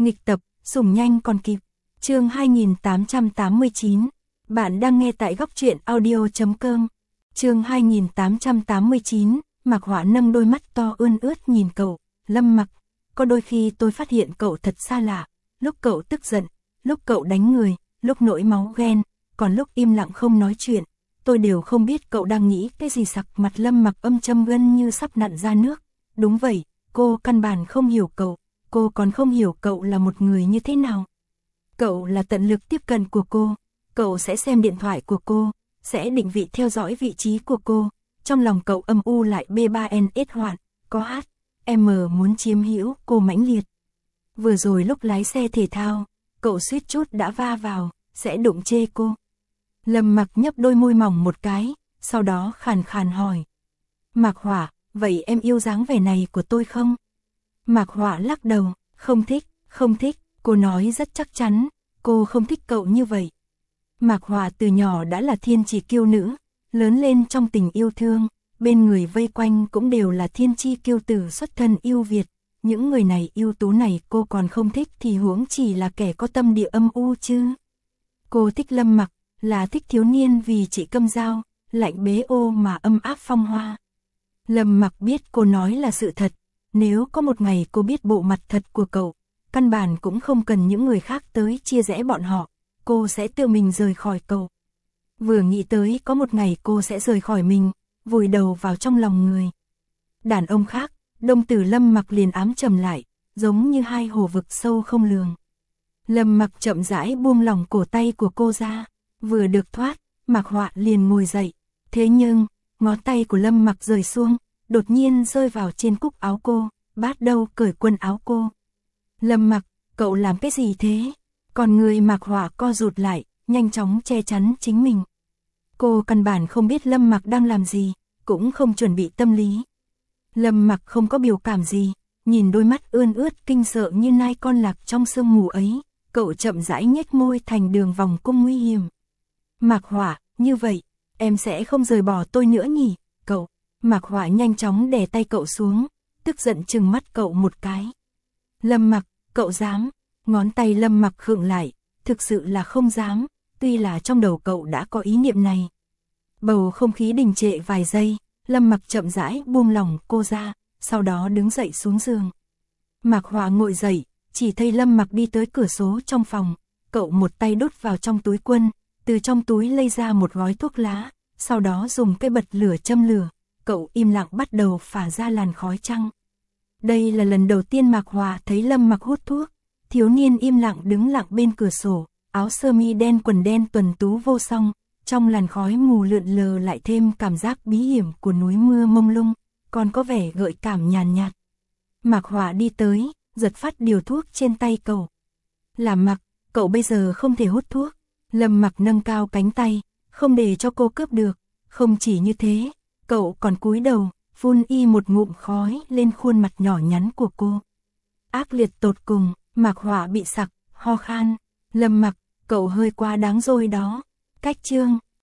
Nghịch tập, sủng nhanh còn kịp. Chương 2889. Bạn đang nghe tại góc truyện audio.com. Chương 2889, Mạc Họa nâng đôi mắt to ươn ướt nhìn cậu. Lâm Mặc, có đôi khi tôi phát hiện cậu thật xa lạ, lúc cậu tức giận, lúc cậu đánh người, lúc nổi máu ghen, còn lúc im lặng không nói chuyện, tôi đều không biết cậu đang nghĩ cái gì. Sặc mặt Lâm Mặc âm châm gân như sắp nặn ra nước. Đúng vậy, cô căn bản không hiểu cậu, cô còn không hiểu cậu là một người như thế nào. Cậu là tận lực tiếp cận của cô, cậu sẽ xem điện thoại của cô, sẽ định vị theo dõi vị trí của cô, trong lòng cậu âm u lại B3NS hoạn, có hát, M muốn chiếm hữu cô mãnh liệt. Vừa rồi lúc lái xe thể thao, cậu suýt chút đã va vào, sẽ đụng chê cô. Lâm Mặc nhấp đôi môi mỏng một cái, sau đó khàn khàn hỏi. Mạc Họa, vậy em yêu dáng vẻ này của tôi không? Mạc Họa lắc đầu, không thích, cô nói rất chắc chắn, cô không thích cậu như vậy. Mạc Họa từ nhỏ đã là thiên chi kiêu nữ, lớn lên trong tình yêu thương, bên người vây quanh cũng đều là thiên chi kiêu tử xuất thân yêu Việt. Những người này ưu tú này cô còn không thích thì huống chỉ là kẻ có tâm địa âm u chứ. Cô thích Lâm Mặc, là thích thiếu niên vì chị câm dao, lạnh bế ô mà âm áp phong hoa. Lâm Mặc biết cô nói là sự thật, nếu có một ngày cô biết bộ mặt thật của cậu, căn bản cũng không cần những người khác tới chia rẽ bọn họ, cô sẽ tự mình rời khỏi cậu. Vừa nghĩ tới có một ngày cô sẽ rời khỏi mình, vùi đầu vào trong lòng người đàn ông khác, đồng tử Lâm Mặc liền ám trầm lại, giống như hai hồ vực sâu không lường. Lâm Mặc chậm rãi buông lỏng cổ tay của cô ra, vừa được thoát, Mạc Họa liền ngồi dậy. Thế nhưng, ngón tay của Lâm Mặc rời xuống, đột nhiên rơi vào trên cúc áo cô, bắt đầu cởi quần áo cô. Lâm Mặc, cậu làm cái gì thế? Còn người Mạc Họa co rụt lại, nhanh chóng che chắn chính mình. Cô căn bản không biết Lâm Mặc đang làm gì, cũng không chuẩn bị tâm lý. Lâm Mặc không có biểu cảm gì, nhìn đôi mắt ươn ướt kinh sợ như nai con lạc trong sương mù ấy, cậu chậm rãi nhếch môi thành đường vòng cung nguy hiểm. Mạc Họa, như vậy, em sẽ không rời bỏ tôi nữa nhỉ, cậu. Mạc Họa nhanh chóng đè tay cậu xuống, tức giận trừng mắt cậu một cái. Lâm Mặc, cậu dám? Ngón tay Lâm Mặc khựng lại, thực sự là không dám, tuy là trong đầu cậu đã có ý niệm này. Bầu không khí đình trệ vài giây, Lâm Mặc chậm rãi buông lỏng cô ra, sau đó đứng dậy xuống giường. Mạc Họa ngồi dậy, chỉ thấy Lâm Mặc đi tới cửa sổ trong phòng, cậu một tay đút vào trong túi quần, từ trong túi lấy ra một gói thuốc lá, sau đó dùng cây bật lửa châm lửa, cậu im lặng bắt đầu phả ra làn khói trắng. Đây là lần đầu tiên Mạc Họa thấy Lâm Mặc hút thuốc, thiếu niên im lặng đứng lặng bên cửa sổ, áo sơ mi đen quần đen tuần tú vô song, trong làn khói mù lượn lờ lại thêm cảm giác bí hiểm của núi mưa mông lung, còn có vẻ gợi cảm nhàn nhạt. Mạc Họa đi tới, giật phát điều thuốc trên tay cậu. Làm Mặc, cậu bây giờ không thể hút thuốc. Lâm Mặc nâng cao cánh tay, không để cho cô cướp được. Không chỉ như thế, cậu còn cúi đầu, phun một ngụm khói lên khuôn mặt nhỏ nhắn của cô. Ác liệt tột cùng, Mạc Họa bị sặc, ho khan. Lâm Mặc, cậu hơi quá đáng rồi đó. Cách chương